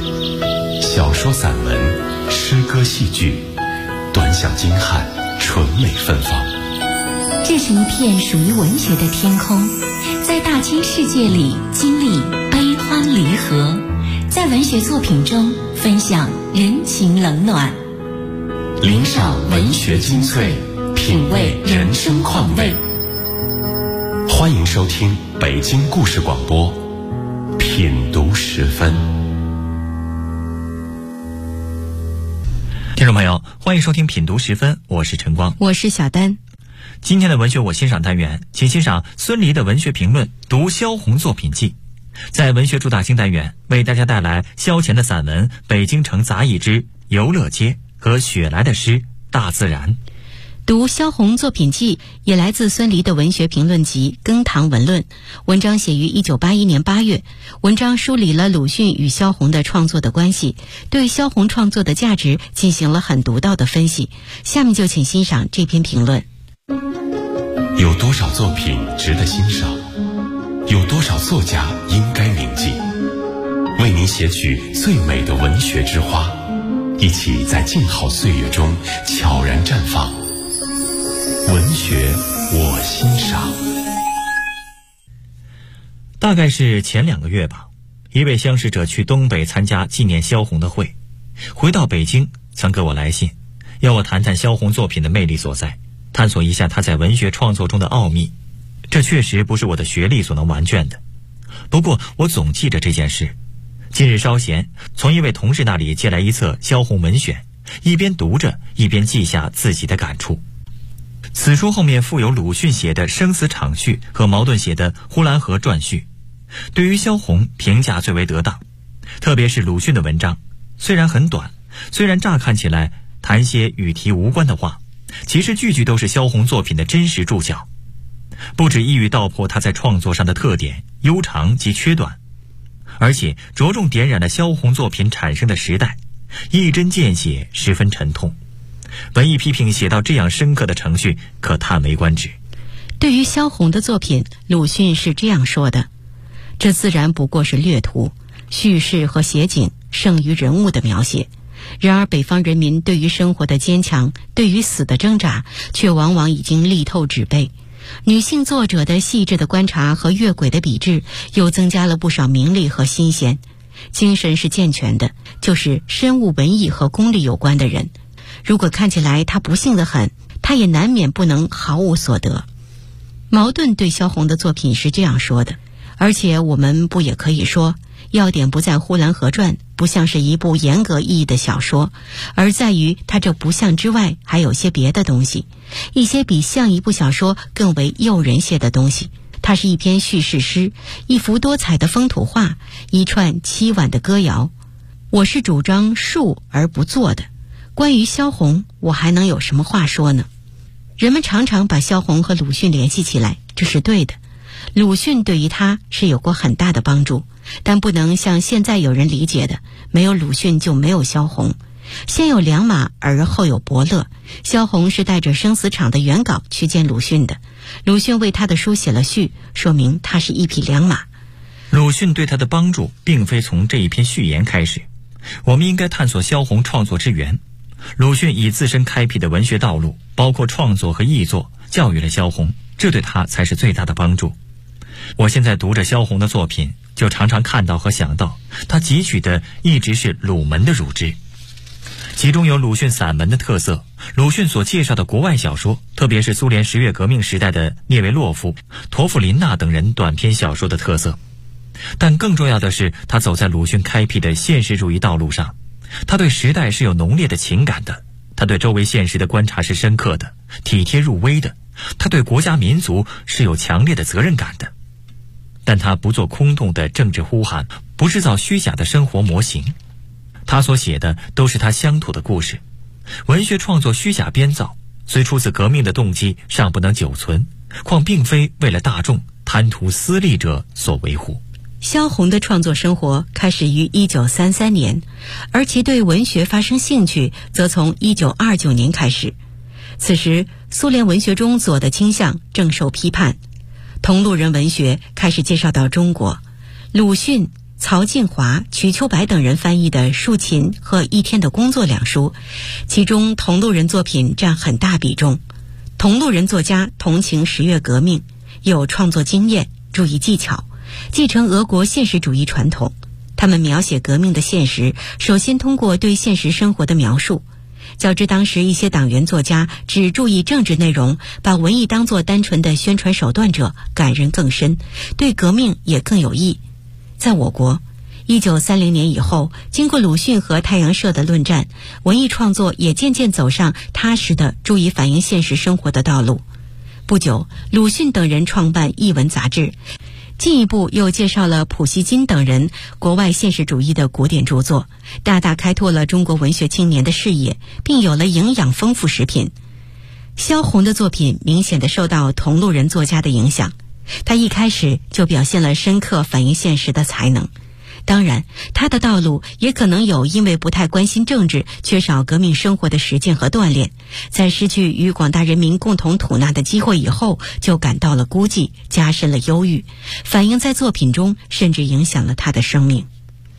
小说、散文、诗歌、戏剧，短小精悍，纯美芬芳。 这是一片属于文学的天空，在大千世界里经历悲欢离合，在文学作品中分享人情冷暖， 领赏文学精粹，品味人生况味。欢迎收听北京故事广播品读时分。 听众朋友，欢迎收听品读时分，我是陈光， 我是小丹。 今天的文学我欣赏单元，请欣赏孙犁的文学评论，读萧红作品记。在文学主打星单元，为大家带来萧乾的散文《北京城杂役之游乐街》和雪莱的诗《大自然》。 读萧红作品记也来自孙犁的文学评论集《羹堂文论》，文章写于1981年8月。文章梳理了鲁迅与萧红的创作的关系，对萧红创作的价值进行了很独到的分析。下面就请欣赏这篇评论。 有多少作品值得欣赏？有多少作家应该铭记？为您写取最美的文学之花，一起在静好岁月中悄然绽放。文学我欣赏。 大概是前2个月吧，一位相识者去东北参加纪念萧红的会，回到北京曾给我来信，要我谈谈萧红作品的魅力所在，探索一下他在文学创作中的奥秘。这确实不是我的学历所能完卷的，不过我总记着这件事。今日稍闲，从一位同事那里借来一册萧红文选，一边读着一边记下自己的感触。此书后面附有鲁迅写的《生死场序》和茅盾写的《呼兰河传序》，对于萧红评价最为得当。特别是鲁迅的文章，虽然很短，虽然乍看起来谈些与题无关的话，其实句句都是萧红作品的真实注脚，不止一语道破他在创作上的特点、悠长及缺短，而且着重点染了萧红作品产生的时代，一针见血，十分沉痛。文艺批评写到这样深刻的程序，可叹为观止。 对于萧红的作品，鲁迅是这样说的：这自然不过是略图，叙事和写景胜于人物的描写。然而北方人民对于生活的坚强，对于死的挣扎，却往往已经力透纸背。女性作者的细致的观察和越轨的笔致，又增加了不少名利和新鲜。精神是健全的，就是深悟文艺和功利有关的人。如果看起来他不幸得很，他也难免不能毫无所得。茅盾对萧红的作品是这样说的，而且我们不也可以说，要点不在《呼兰河传》不像是一部严格意义的小说，而在于它这不像之外还有些别的东西，一些比像一部小说更为诱人些的东西。它是一篇叙事诗，一幅多彩的风土画，一串凄婉的歌谣。我是主张述而不作的。关于萧红，我还能有什么话说呢？人们常常把萧红和鲁迅联系起来，这是对的。鲁迅对于他是有过很大的帮助，但不能像现在有人理解的，没有鲁迅就没有萧红。先有两马，而后有伯乐。萧红是带着生死场的原稿去见鲁迅的，鲁迅为他的书写了序，说明他是一匹良马。 鲁迅对他的帮助并非从这一篇序言开始，我们应该探索萧红创作之源。鲁迅以自身开辟的文学道路，包括创作和译作，教育了萧红，这对他才是最大的帮助。我现在读着萧红的作品，就常常看到和想到，他汲取的一直是鲁门的乳汁，其中有鲁迅散文的特色，鲁迅所介绍的国外小说，特别是苏联10月革命时代的涅维洛夫、陀夫林娜等人短篇小说的特色。但更重要的是，他走在鲁迅开辟的现实主义道路上，他对时代是有浓烈的情感的，他对周围现实的观察是深刻的、体贴入微的，他对国家民族是有强烈的责任感的。但他不做空洞的政治呼喊，不制造虚假的生活模型，他所写的都是他乡土的故事。文学创作虚假编造，虽出自革命的动机，尚不能久存，况并非为了大众贪图私利者所维护。 萧红的创作生活开始于1933年，而其对文学发生兴趣则从1929年开始。此时苏联文学中左的倾向正受批判，同路人文学开始介绍到中国，鲁迅、 曹晋华、瞿秋白等人翻译的《竖琴》和《一天的工作》两书，其中同路人作品占很大比重。同路人作家同情十月革命，有创作经验，注意技巧，继承俄国现实主义传统。他们描写革命的现实，首先通过对现实生活的描述。较之当时一些党员作家只注意政治内容，把文艺当作单纯的宣传手段者，感人更深，对革命也更有益。在我国，1930年以后，经过鲁迅和太阳社的论战，文艺创作也渐渐走上踏实的注意反映现实生活的道路。不久，鲁迅等人创办《艺文》杂志，进一步又介绍了普希金等人国外现实主义的古典著作，大大开拓了中国文学青年的视野，并有了营养丰富食品。萧红的作品明显地受到同路人作家的影响，他一开始就表现了深刻反映现实的才能。当然，他的道路也可能有因为不太关心政治，缺少革命生活的实践和锻炼，在失去与广大人民共同吐纳的机会以后，就感到了孤寂，加深了忧郁，反映在作品中，甚至影响了他的生命。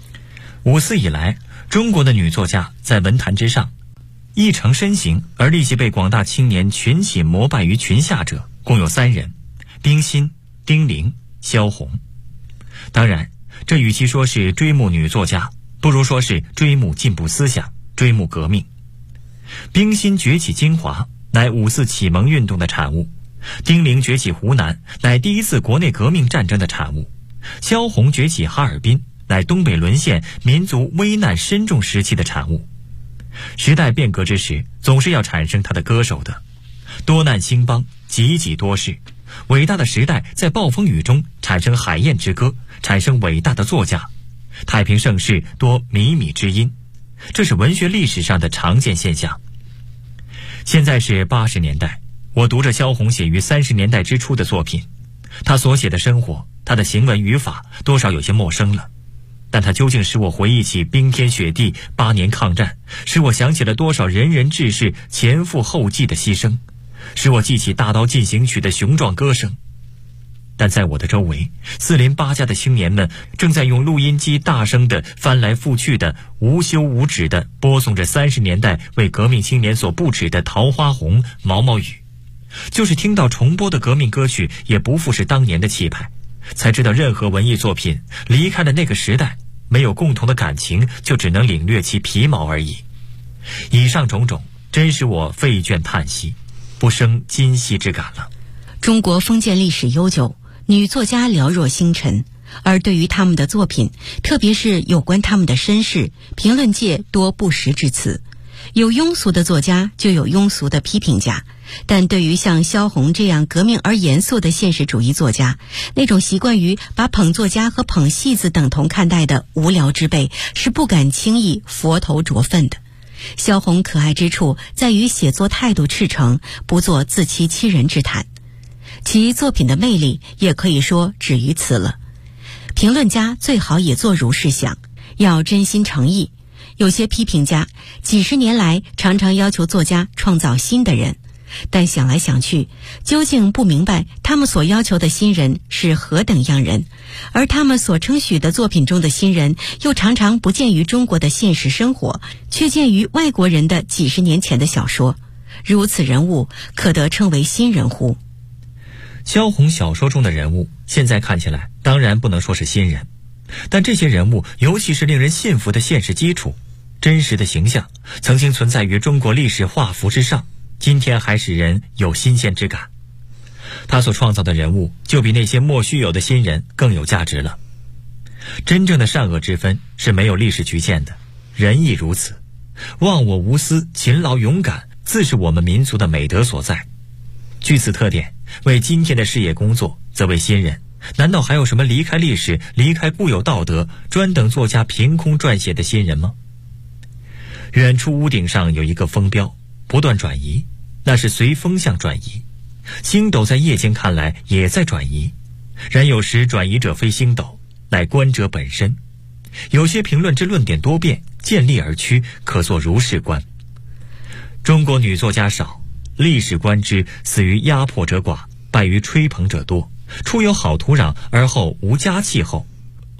5·4以来，中国的女作家在文坛之上，一成身形而立即被广大青年群起膜拜于群下者，共有3人：冰心、丁玲、萧红。当然，这与其说是追慕女作家，不如说是追慕进步思想，追慕革命。冰心崛起金华，乃5·4启蒙运动的产物；丁玲崛起湖南，乃第一次国内革命战争的产物；萧红崛起哈尔滨，乃东北沦陷、民族危难深重时期的产物。时代变革之时，总是要产生他的歌手的。多难兴邦，济济多事。伟大的时代在暴风雨中产生海燕之歌，产生伟大的作家。太平盛世多靡靡之音，这是文学历史上的常见现象。现在是80年代，我读着萧红写于30年代之初的作品，他所写的生活，他的行文语法多少有些陌生了，但他究竟使我回忆起冰天雪地8年抗战，使我想起了多少仁人志士前赴后继的牺牲，使我记起大刀进行曲的雄壮歌声。但在我的周围，4邻8家的青年们正在用录音机大声地翻来覆去的无休无止地播送着30年代为革命青年所不止的桃花红、毛毛雨。就是听到重播的革命歌曲，也不复是当年的气派，才知道任何文艺作品离开了那个时代，没有共同的感情，就只能领略其皮毛而已。以上种种真使我废卷叹息，不生今昔之感了。 中国封建历史悠久，女作家寥若星辰，而对于他们的作品，特别是有关他们的身世，评论界多不实之词。有庸俗的作家，就有庸俗的批评家，但对于像萧红这样革命而严肃的现实主义作家，那种习惯于把捧作家和捧戏子等同看待的无聊之辈，是不敢轻易佛头着粪的。萧红可爱之处在于写作态度赤诚，不做自欺欺人之谈。其作品的魅力也可以说止于此了。评论家最好也做如是想，要真心诚意。有些批评家几十年来常常要求作家创造新的人，但想来想去，究竟不明白他们所要求的新人是何等样人，而他们所称许的作品中的新人，又常常不见于中国的现实生活，却见于外国人的几十年前的小说。如此人物，可得称为新人乎？ 萧红小说中的人物，现在看起来当然不能说是新人，但这些人物，尤其是令人信服的现实基础、真实的形象，曾经存在于中国历史画幅之上，今天还使人有新鲜之感。他所创造的人物，就比那些莫须有的新人更有价值了。真正的善恶之分是没有历史局限的，人亦如此。忘我无私、勤劳勇敢，自是我们民族的美德所在。据此特点，为今天的事业工作，则为新人。难道还有什么离开历史、离开固有道德，专等作家凭空撰写的新人吗？远处屋顶上有一个风标，不断转移，那是随风向转移。星斗在夜间看来也在转移，然有时转移者非星斗，乃观者本身。有些评论之论点多变，见利而趋，可作如是观。中国女作家少，历史观之，死于压迫者寡，败于吹捧者多。初有好土壤，而后无佳气候。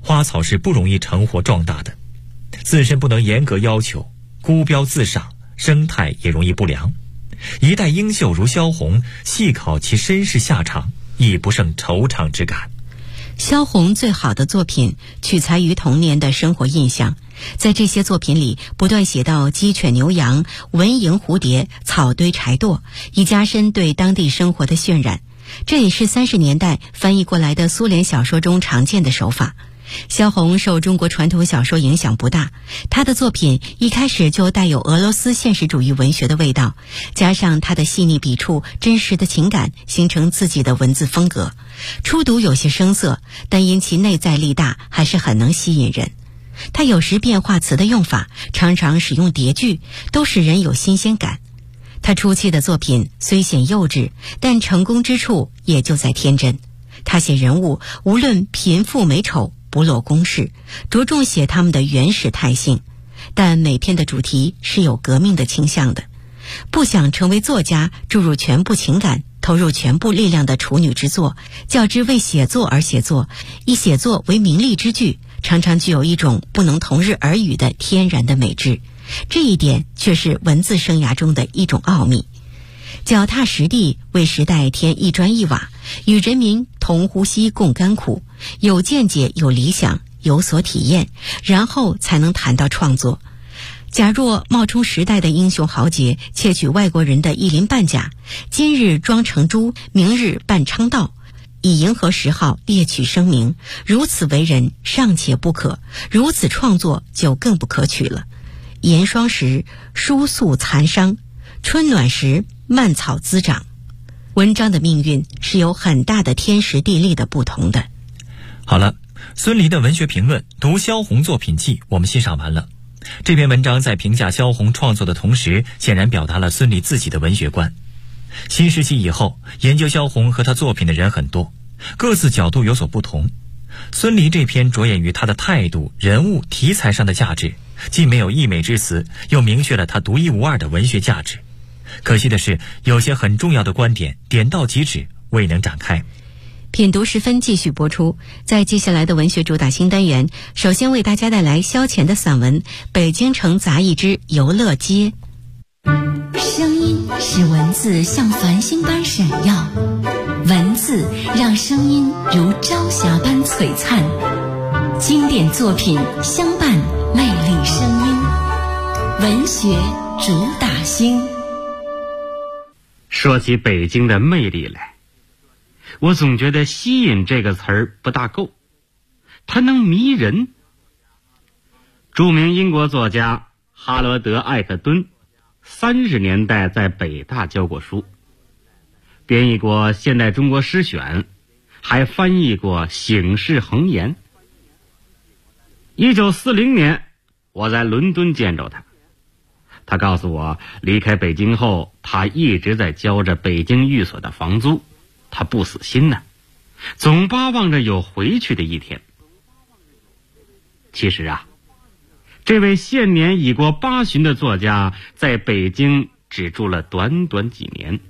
花草是不容易成活壮大的，自身不能严格要求，孤标自赏，生态也容易不良。一代英秀如萧红，细考其身世下场，亦不胜惆怅之感。 萧红最好的作品取材于童年的生活印象，在这些作品里不断写到鸡犬牛羊、蚊蝇蝴蝶、草堆柴垛，以加深对当地生活的渲染。这也是30年代翻译过来的苏联小说中常见的手法。萧红受中国传统小说影响不大，她的作品一开始就带有俄罗斯现实主义文学的味道，加上她的细腻笔触、真实的情感，形成自己的文字风格。初读有些生涩，但因其内在力大，还是很能吸引人。她有时变化词的用法，常常使用叠句，都使人有新鲜感。她初期的作品虽显幼稚，但成功之处也就在天真。她写人物，无论贫富美丑，不落公式，着重写他们的原始态性，但每篇的主题是有革命的倾向的。不想成为作家，注入全部情感，投入全部力量的处女之作，较之为写作而写作，以写作为名利之具，常常具有一种不能同日而语的天然的美质。这一点却是文字生涯中的一种奥秘。脚踏实地，为时代添一砖一瓦，与人民同呼吸共甘苦，有见解有理想，有所体验，然后才能谈到创作。假若冒充时代的英雄豪杰，窃取外国人的一鳞半甲，今日装成猪，明日扮昌道，以迎合时号猎取声名，如此为人尚且不可，如此创作就更不可取了。严霜时疏素残伤，春暖时蔓草滋长。文章的命运是有很大的天时地利的不同的。 好了，孙犁的文学评论《读萧红作品记》我们欣赏完了。这篇文章在评价萧红创作的同时，显然表达了孙犁自己的文学观。新时期以后，研究萧红和他作品的人很多，各自角度有所不同。孙犁这篇着眼于他的态度、人物、题材上的价值，既没有溢美之词，又明确了他独一无二的文学价值。可惜的是，有些很重要的观点点到即止，未能展开。 品读时分继续播出。在接下来的文学主打新单元，首先为大家带来萧乾的散文《北京城杂役之游乐街》。 声音使文字像繁星般闪耀，文字让声音如朝霞般璀璨。经典作品相伴，魅力声音，文学主打星。 说起北京的魅力来，我总觉得吸引这个词儿不大够，它能迷人。著名英国作家哈罗德·艾克敦30年代在北大教过书，编译过《现代中国诗选》，还翻译过《醒世恒言》。1940年我在伦敦见着他，他告诉我，离开北京后，他一直在交着北京寓所的房租，他不死心呢，总巴望着有回去的一天。其实啊，这位现年已过80的作家，在北京只住了短短几年。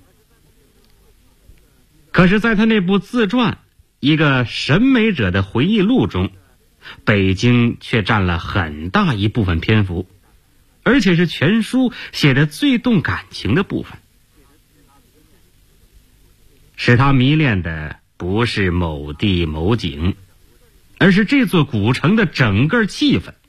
可是在他那部自传《一个审美者的回忆录》中，北京却占了很大一部分篇幅，而且是全书写的最动感情的部分。使他迷恋的不是某地某景，而是这座古城的整个气氛。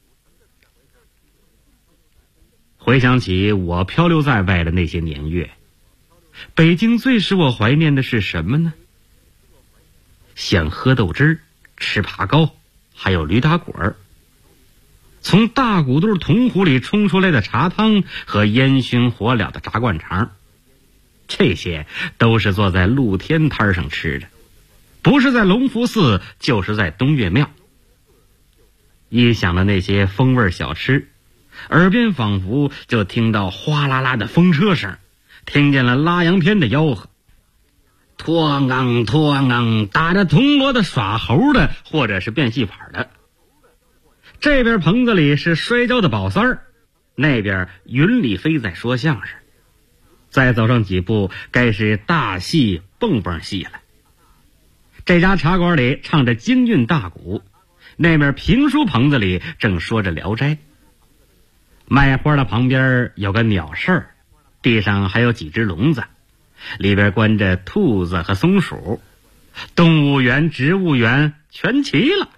回想起我漂流在外的那些年月，北京最使我怀念的是什么呢？想喝豆汁儿，吃爬糕，还有驴打滚儿。从大骨肚铜壶里冲出来的茶汤和烟熏火燎的炸灌肠，这些都是坐在露天摊上吃的，不是在隆福寺就是在东岳庙。一想到那些风味小吃，耳边仿佛就听到哗啦啦的风车声，听见了拉洋片的吆喝，托昂托昂打着铜锣的耍猴的，或者是变戏法的。这边棚子里是摔跤的宝三儿，那边云里飞在说相声。再走上几步，该是大戏蹦蹦戏了。这家茶馆里唱着京韵大鼓， 那面评书棚子里正说着《聊斋》，卖花的旁边有个鸟舍，地上还有几只笼子，里边关着兔子和松鼠，动物园、植物园全齐了。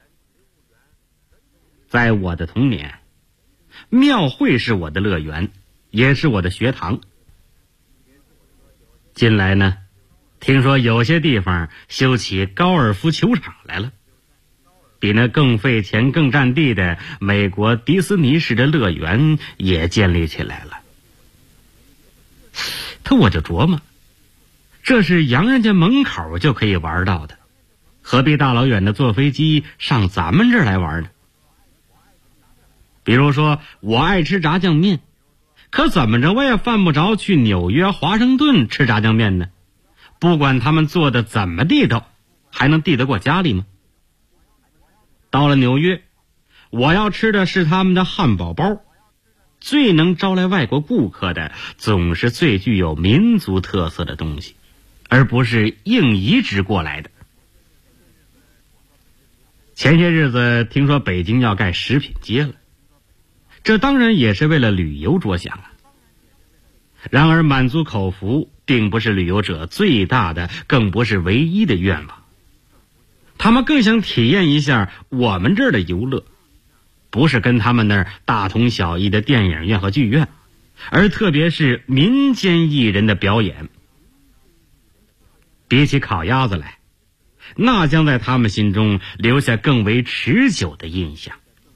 在我的童年，庙会是我的乐园，也是我的学堂。近来呢，听说有些地方修起高尔夫球场来了，比那更费钱更占地的美国迪士尼式的乐园也建立起来了。我就琢磨，这是洋人家门口就可以玩到的，何必大老远的坐飞机上咱们这儿来玩呢？比如说我爱吃炸酱面，可怎么着我也犯不着去纽约、华盛顿吃炸酱面呢？不管他们做的怎么地道，还能地得过家里吗？到了纽约，我要吃的是他们的汉堡包，最能招来外国顾客的总是最具有民族特色的东西，而不是硬移植过来的。前些日子听说北京要盖食品街了，这当然也是为了旅游着想啊。然而满足口福并不是旅游者最大的，更不是唯一的愿望。他们更想体验一下我们这儿的游乐，不是跟他们那儿大同小异的电影院和剧院，而特别是民间艺人的表演。比起烤鸭子来，那将在他们心中留下更为持久的印象。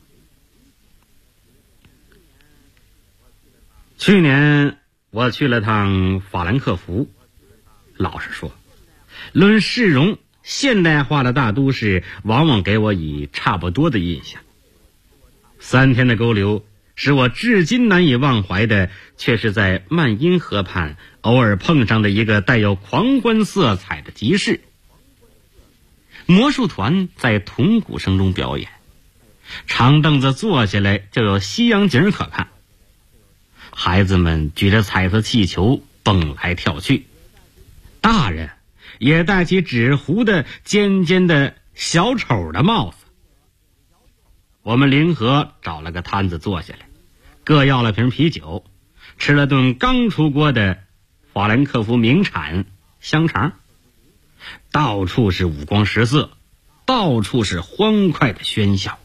去年我去了趟法兰克福，老实说，论市容，现代化的大都市往往给我以差不多的印象。3天的勾留使我至今难以忘怀的，却是在曼因河畔偶尔碰上的一个带有狂欢色彩的集市。魔术团在铜鼓声中表演，长凳子坐下来就有西洋景可看，孩子们举着彩色气球蹦来跳去，大人也戴起纸糊的尖尖的小丑的帽子。我们联合找了个摊子坐下来，各要了瓶啤酒，吃了顿刚出锅的法兰克福名产香肠。到处是五光十色，到处是欢快的喧嚣。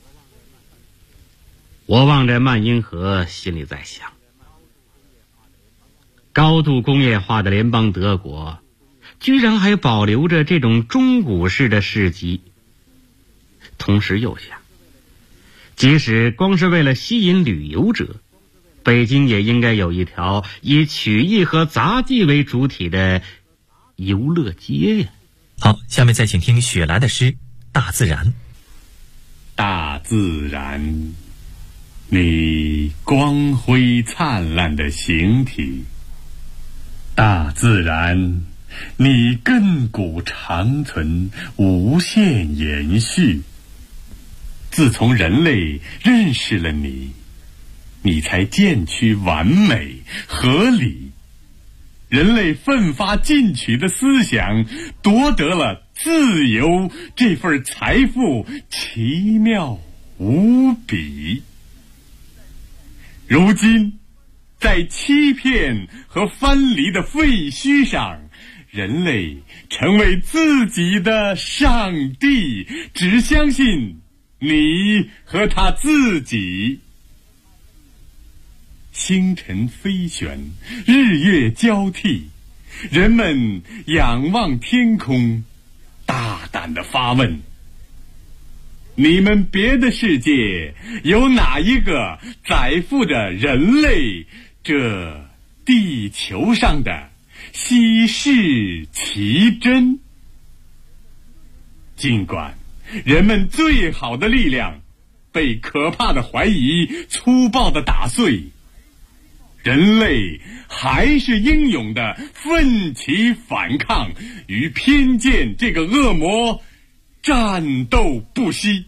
我望着曼因河，心里在想，高度工业化的联邦德国居然还保留着这种中古式的市集。同时又想，即使光是为了吸引旅游者，北京也应该有一条以曲艺和杂技为主体的游乐街呀。 好，下面再请听雪莱的诗《大自然》。 大自然，你光辉灿烂的形体；大自然，你亘古长存，无限延续。自从人类认识了你，你才渐趋完美合理。人类奋发进取的思想夺得了自由这份财富，奇妙无比。如今在欺骗和藩篱的废墟上，人类成为自己的上帝，只相信你和他自己。星辰飞旋，日月交替，人们仰望天空，大胆地发问：你们别的世界有哪一个载负着人类这地球上的稀世奇珍？尽管人们最好的力量被可怕的怀疑粗暴地打碎，人类还是英勇地奋起反抗，与偏见这个恶魔战斗不息。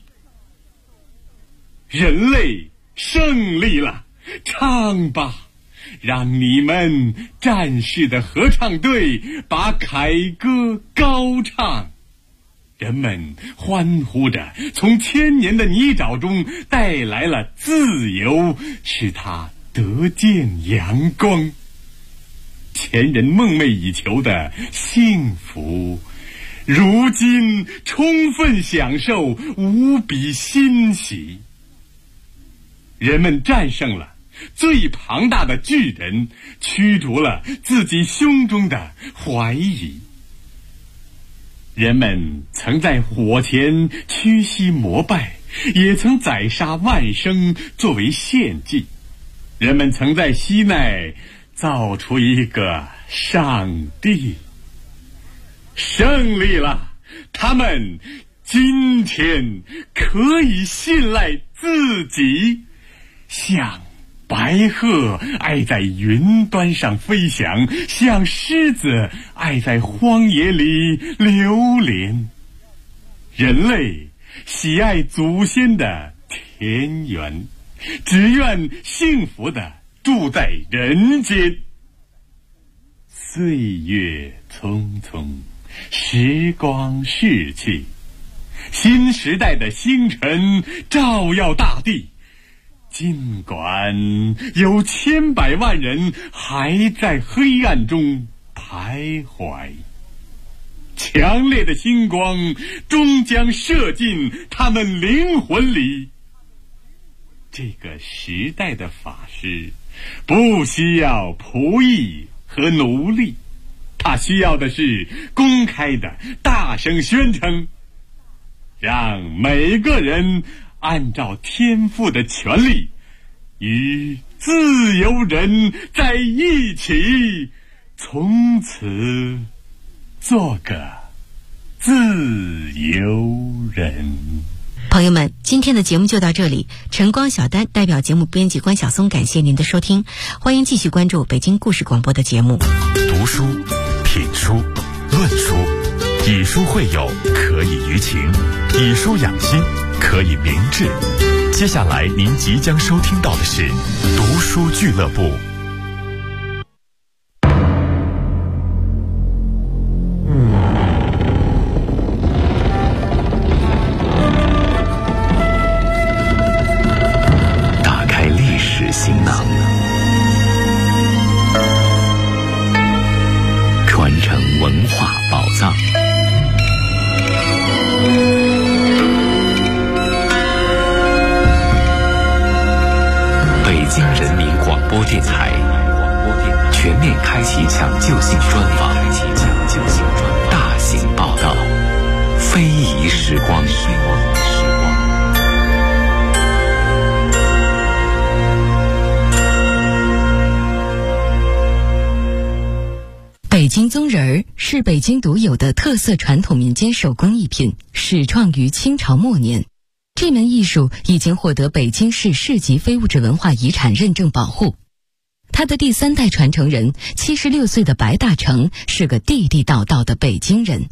人类胜利了，唱吧，让你们战士的合唱队把凯歌高唱。 人们欢呼着从千年的泥沼中带来了自由，使它得见阳光。前人梦寐以求的幸福，如今充分享受，无比欣喜。人们战胜了最庞大的巨人，驱逐了自己胸中的怀疑。人们曾在火前屈膝膜拜，也曾宰杀万牲作为献祭。人们曾在西奈造出一个上帝。胜利了，他们今天可以信赖自己，像白鹤爱在云端上飞翔，像狮子爱在荒野里流连。人类喜爱祖先的田园，只愿幸福地住在人间。岁月匆匆，时光逝去，新时代的星辰照耀大地。尽管有千百万人还在黑暗中徘徊，强烈的星光终将射进他们灵魂里。这个时代的法师不需要仆役和奴隶，他需要的是公开的大声宣称，让每个人按照天赋的权利与自由人在一起，从此做个自由人。 朋友们，今天的节目就到这里。晨光小丹代表节目编辑关晓松，感谢您的收听。欢迎继续关注北京故事广播的节目。 读书、品书、论书，以书会友，可以娱情；以书养心，可以明志。接下来您即将收听到的是读书俱乐部。打开历史行囊，传承文化宝藏。北京人民广播电台全面开启抢救性专访，大型报道，非遗时光。 北京宗人儿是北京独有的特色传统民间手工艺品，始创于清朝末年。这门艺术已经获得北京市市级非物质文化遗产认证保护。他的第3代传承人76岁的白大成是个地地道道的北京人。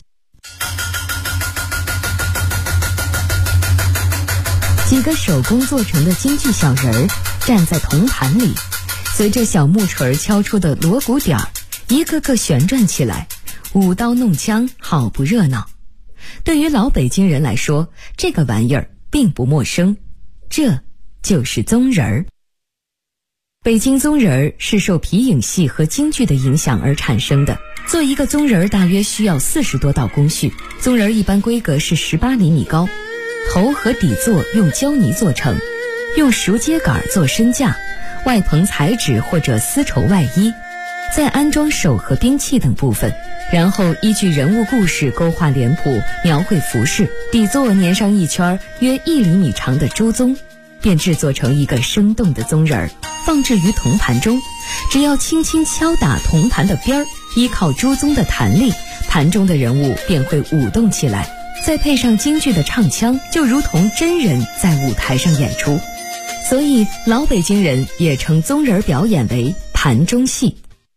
几个手工做成的京剧小人儿站在铜盘里，随着小木锤敲出的锣鼓点儿，一个个旋转起来，舞刀弄枪，好不热闹。对于老北京人来说，这个玩意儿并不陌生，这就是宗人儿。北京宗人儿是受皮影戏和京剧的影响而产生的。做一个宗人儿大约需要40多道工序。宗人儿一般规格是18厘米高，头和底座用胶泥做成，用熟秸秆做身架，外棚彩纸或者丝绸外衣，再安装手和兵器等部分，然后依据人物故事勾画脸谱，描绘服饰，底座粘上一圈约1厘米长的猪鬃，便制作成一个生动的宗人儿，放置于铜盘中。只要轻轻敲打铜盘的边儿，依靠猪鬃的弹力，盘中的人物便会舞动起来，再配上京剧的唱腔，就如同真人在舞台上演出。所以老北京人也称宗人表演为盘中戏。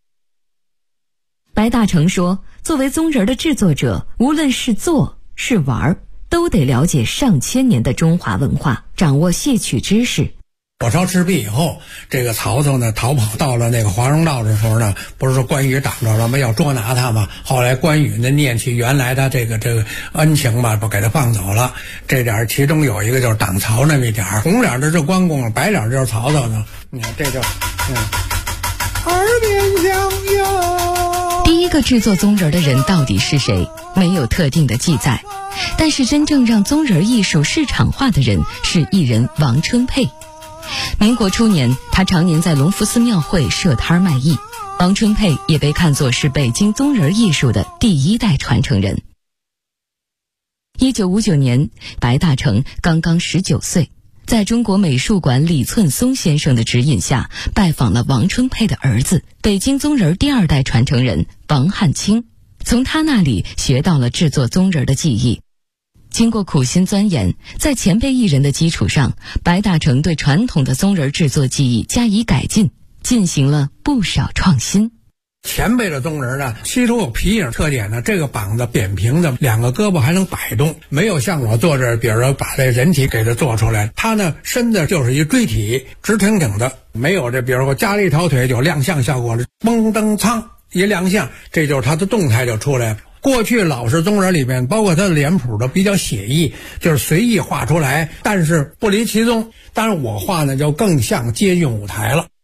白大成说，作为宗人的制作者，无论是做是玩，都得了解上千年的中华文化，掌握戏曲知识。 火烧赤壁以后，这个曹操呢逃跑到了那个华容道的时候呢，不是说关羽挡着了吗？要捉拿他吗？后来关羽呢念起原来的这个恩情嘛，不给他放走了。这点其中有一个就是挡曹那么一点，红脸的是关公，白脸就是曹操呢。你看这就耳边响哟。 第一个制作宗人的人到底是谁？没有特定的记载，但是真正让宗人艺术市场化的人是艺人王春佩。民国初年，他常年在隆福寺庙会设摊卖艺。王春佩也被看作是北京宗人艺术的第一代传承人。1959年，白大成刚刚19岁，在中国美术馆李寸松先生的指引下，拜访了王春佩的儿子，北京宗人第二代传承人王汉卿，从他那里学到了制作宗人的技艺。经过苦心钻研，在前辈艺人的基础上，白大成对传统的宗人制作技艺加以改进，进行了不少创新。 前辈的宗人呢，其中有皮影特点呢，这个膀子扁平的，两个胳膊还能摆动，没有像我做这，比如说把这人体给它做出来，他呢身子就是一锥体，直挺挺的，没有这，比如说加了一条腿有亮相效果，嘣噔噌一亮相，这就是他的动态就出来了。过去老式宗人里面，包括他的脸谱都比较写意，就是随意画出来，但是不离其宗。但是我画呢，就更像接近舞台了。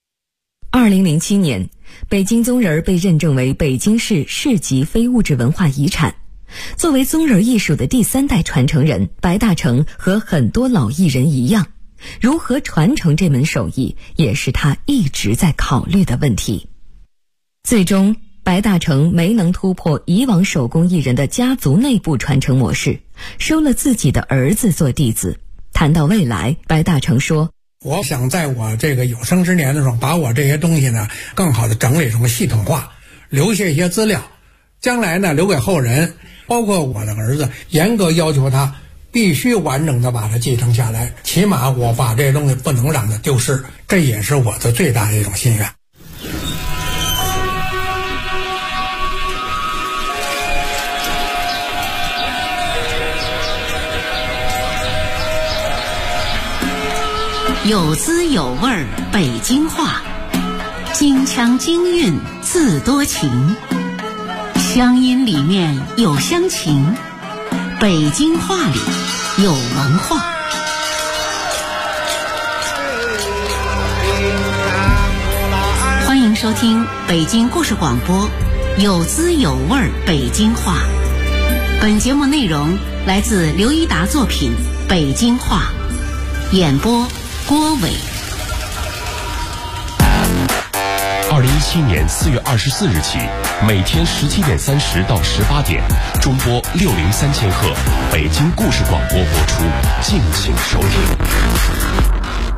2007年，北京宗人被认证为北京市市级非物质文化遗产。作为宗人艺术的第三代传承人，白大成和很多老艺人一样，如何传承这门手艺，也是他一直在考虑的问题。最终，白大成没能突破以往手工艺人的家族内部传承模式，收了自己的儿子做弟子。谈到未来，白大成说， 我想在我这个有生之年的时候，把我这些东西呢更好的整理成系统化，留下一些资料，将来呢留给后人，包括我的儿子，严格要求他必须完整的把它继承下来，起码我把这些东西不能让它丢失，这也是我的最大的一种心愿。 有滋有味儿北京话，京腔京韵自多情，乡音里面有乡情，北京话里有文化。欢迎收听北京故事广播有滋有味儿北京话。本节目内容来自刘一达作品《北京话》，演播郭伟。 2017年4月24日起，每天17点30到18点，中波603千赫，北京故事广播播出，敬请收听。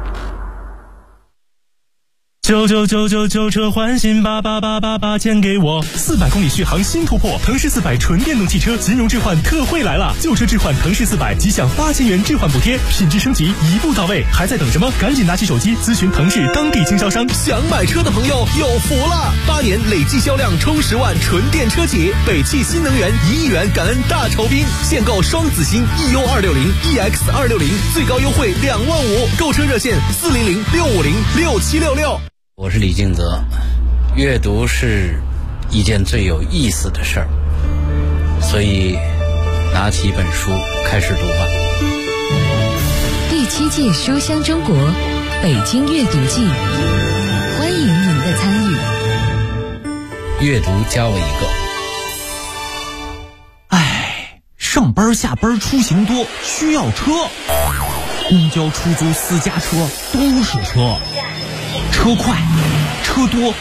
99999车换新88888钱给我，400公里续航新突破，腾势400纯电动汽车金融置换特惠来了，旧车置换腾势400即享8000元置换补贴，品质升级一步到位，还在等什么？赶紧拿起手机咨询腾势当地经销商。 想买车的朋友有福了，8年累计销量冲10万纯电车企，北汽新能源1亿元感恩大酬宾，现购双子星 EU260、EX260，最高优惠2万5，购车热线400-650-6766。 我是李敬泽，阅读是一件最有意思的事儿，所以拿起一本书开始读吧。 第7届书香中国北京阅读季，欢迎您的参与。 阅读加我一个。上班下班出行多，需要车，公交、出租、私家车都是车，车快车多